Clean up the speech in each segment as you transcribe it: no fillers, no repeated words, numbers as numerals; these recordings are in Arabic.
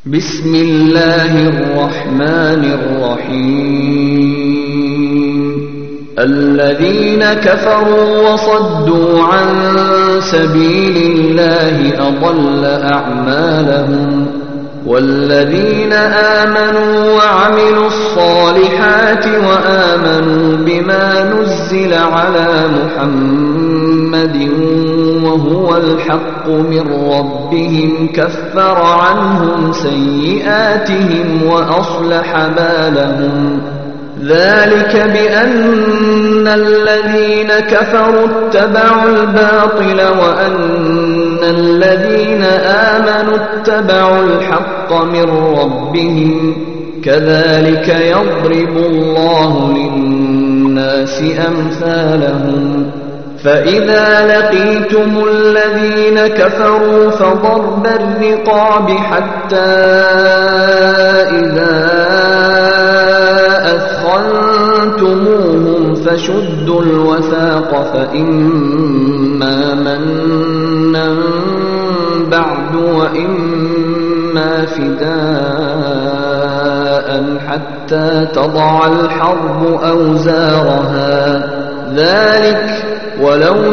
بسم الله الرحمن الرحيم الذين كفروا وصدوا عن سبيل الله أضل أعمالهم والذين آمنوا وعملوا الصالحات وآمنوا بما نزل على محمد وهو الحق من ربهم كفر عنهم سيئاتهم وأصلح بالهم ذلك بأن الذين كفروا اتبعوا الباطل وأن الذين آمنوا اتبعوا الحق من ربهم كذلك يضرب الله للناس أمثالهم فإذا لقيتم الذين كفروا فضرب الرقاب حتى إذا أثخنتموهم فشدوا الوثاق فإما منا بعد وإما فداء حتى تضع الحرب أوزارها ذلك ولو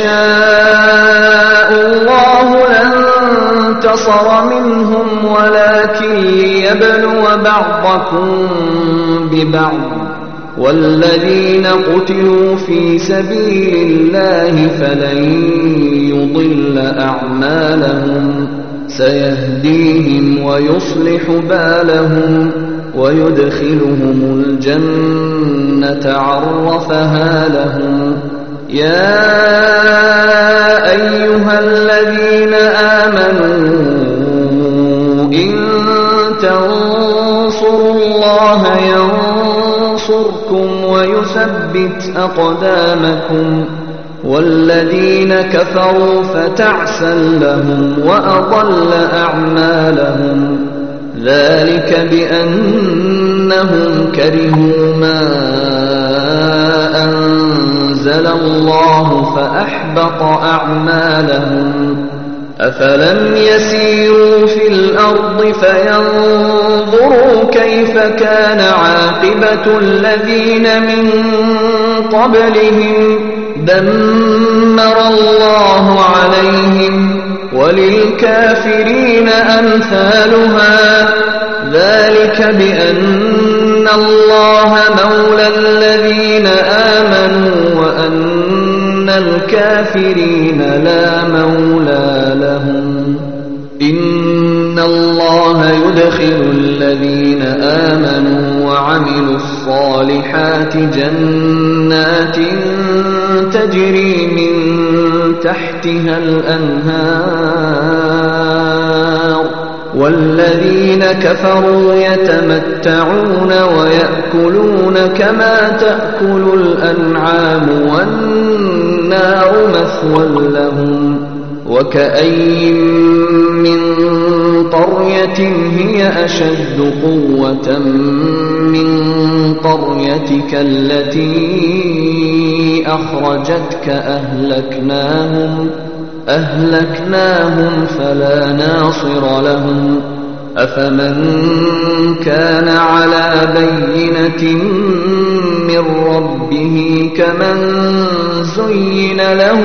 يشاء الله لانتصر منهم ولكن ليبلو بعضكم ببعض والذين قتلوا في سبيل الله فلن يضل أعمالهم سيهديهم ويصلح بالهم ويدخلهم الجنة عرفها لهم يا أيها الذين آمنوا إن تنصروا الله ينصركم ويثبت أقدامكم والذين كفروا فتعسا لهم وأضل أعمالهم ذلك بأنهم كرهوا ما أنزل الله فأحبط أعمالهم أفلم يسيروا في الأرض فينظروا كيف كان عاقبة الذين من قبلهم دمر الله عليهم وللكافرين أمثالها ذلك بأن الله مولى الذين آمنوا وأن الكافرين لا مولى لهم إن الله يدخل الذين آمنوا وعملوا الصالحات جنات تجري من تحتها الأنهار والذين كفروا يتمتعون ويأكلون كما تأكل الأنعام والنار مثوى لهم وكأي من قرية هي أشد قوة من قريتك التي أخرجتك أهلكناهم فلا ناصر لهم أفمن كان على بينة من ربه كمن زين له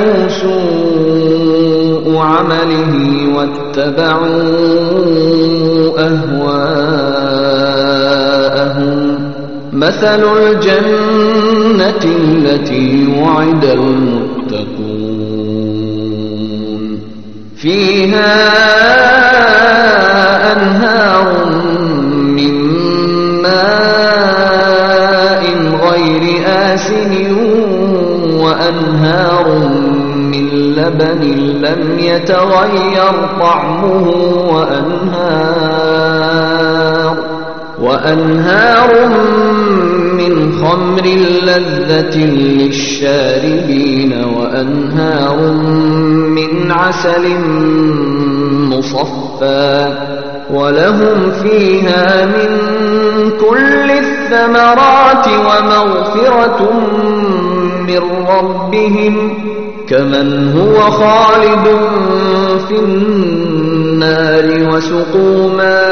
سوء عمله واتبعوا أهواءهم مثل الجنة التي وعد المتقون فيها أنهار من ماء غير آسن وأنهار من لبن لم يتغير طعمه وأنهار من خمر لذة للشاربين وأنهار من عسل مصفى ولهم فيها من كل الثمرات ومغفرة من ربهم كمن هو خالد في النار النار وسقوا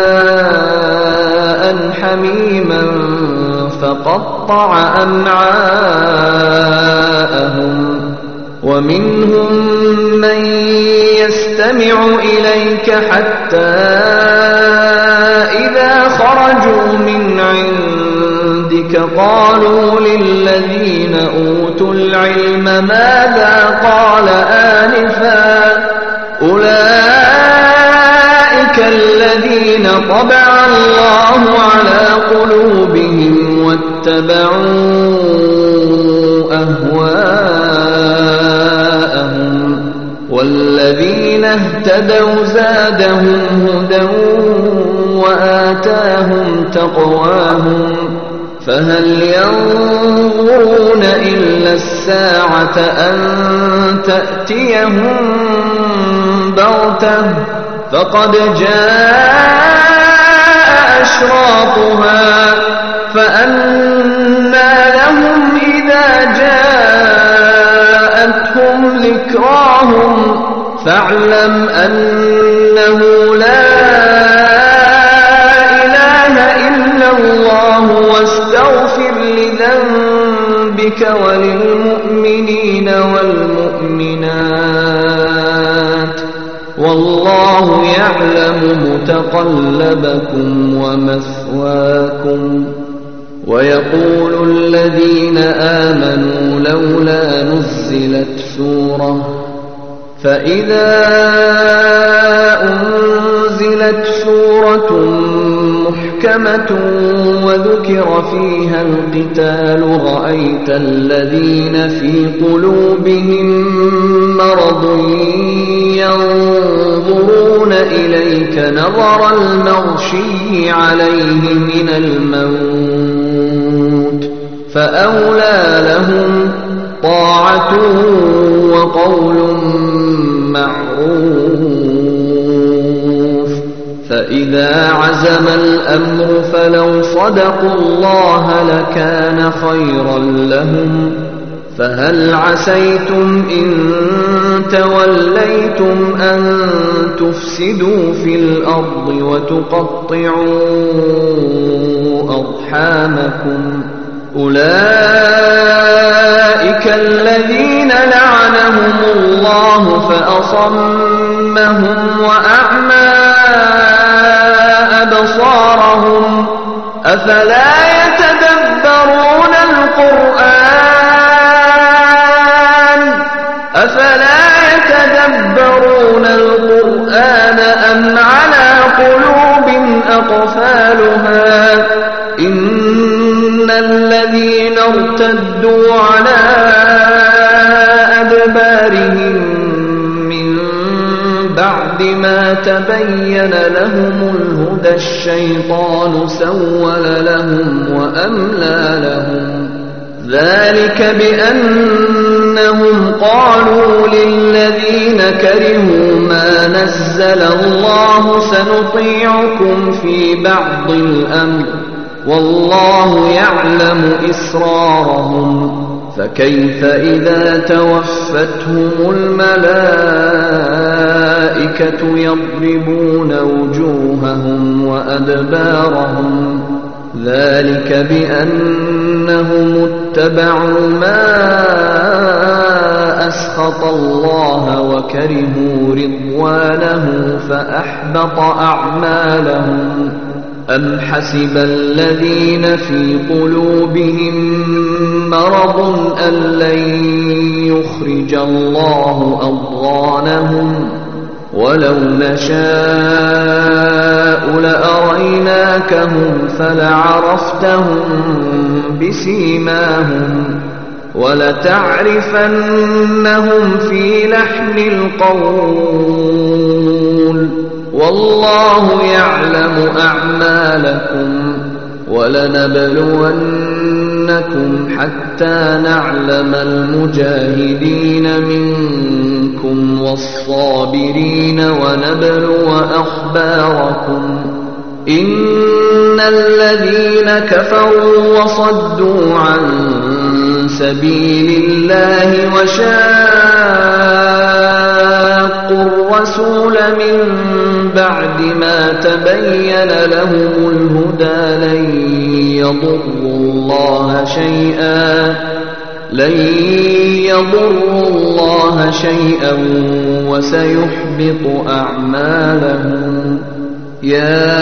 ماء حميما فقطع أمعاءهم ومنهم من يستمع إليك حتى إذا خرجوا من عندك قالوا للذين أوتوا العلم ماذا قال آنفا أولئك الذين طبع الله على قلوبهم واتبعوا أهواءهم والذين اهتدوا زادهم هدى وآتاهم تقواهم فهل ينظرون إلا الساعة أن تأتيهم بغتة فقد جاء أشراطها فأنى لهم إذا جاءتهم ذكراهم فاعلم أنه لا إله إلا الله واستغفر لذنبك وللمؤمنين والمؤمنات والله يعلم متقلبكم ومثواكم ويقول الذين آمنوا لولا نزلت سورة فإذا أنزلت سورة محكمة وذكر فيها القتال رأيت الذين في قلوبهم مرض ينظرون إليك نظر المغشي عليه من الموت فأولى لهم طاعة وقول معروف فإذا عزم الأمر فلو صدقوا الله لكان خيرا لهم فهل عسيتم إن توليتم أن تفسدوا في الأرض وتقطعوا أرحامكم أولئك الذين لعنهم الله فأصمهم وأعمى أبصارهم أفلا يتدبرون القرآن أم على قلوب أقفالها إن الذين ارتدوا على أدبارهم من بعد ما تبين لهم الهدى الشيطان سول لهم وأملى لهم ذلك بأنهم قالوا للذين كرهوا ما نزل الله سنطيعكم في بعض الأمر والله يعلم إسرارهم فكيف إذا توفتهم الملائكة يضربون وجوههم وأدبارهم ذلك بأنهم اتبعوا ما أسخط الله وكرهوا رضوانه فأحبط أعمالهم أم حسب الذين في قلوبهم مرض أن لن يخرج الله أضغانهم ولو نشاء لأريناكهم فلعرفتهم بسيماهم ولتعرفنهم في لحن القول والله يعلم أعمالكم ولنبلونكم حتى نعلم المجاهدين منكم والصابرين ونبلو أخباركم إن الذين كفروا وصدوا عن سبيل الله وشاقوا الرسول من بعد ما تبين لهم الهدى لن يضروا الله شيئا وسيحبط أعمالهم. يا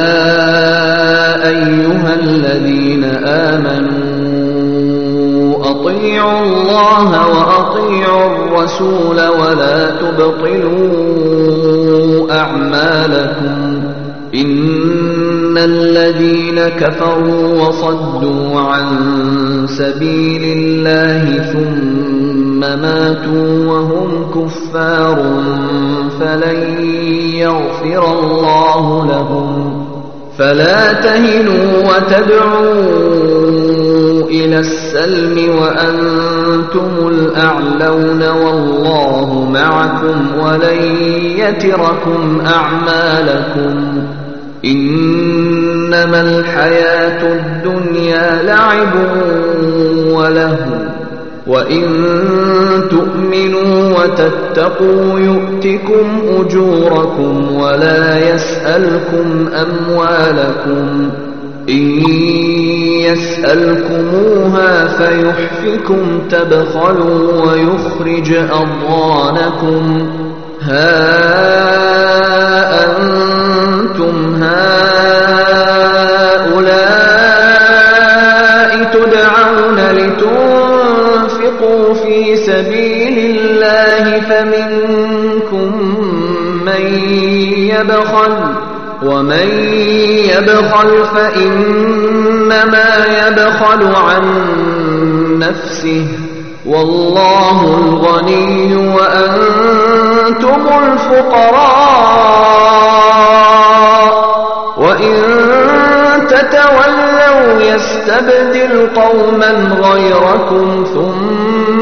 أيها الذين آمنوا أطيعوا الله وأطيعوا الرسول ولا تبطلوا أعمالكم. إن الذين كفروا وصدوا عن سبيل الله ثم ماتوا وهم كفار فلن يغفر الله لهم. فلا تهنوا وتدعوا إلى السلم وأنتم الأعلون والله معكم ولن يتركم أعمالكم. إنما الحياة الدنيا لعب ولهو وإن تؤمنوا وتتقوا يؤتكم أجوركم ولا يسألكم أموالكم. إن يسألكموها فيحفكم تبخلوا ويخرج أضغانكم. ها أنتم هؤلاء تدعون لتنفقوا في سبيل الله فمنكم من يبخل ومن يبخل فإنما يبخل عن نفسه والله الغني وأنتم الفقراء وإن تتولوا يستبدل قوما غيركم ثم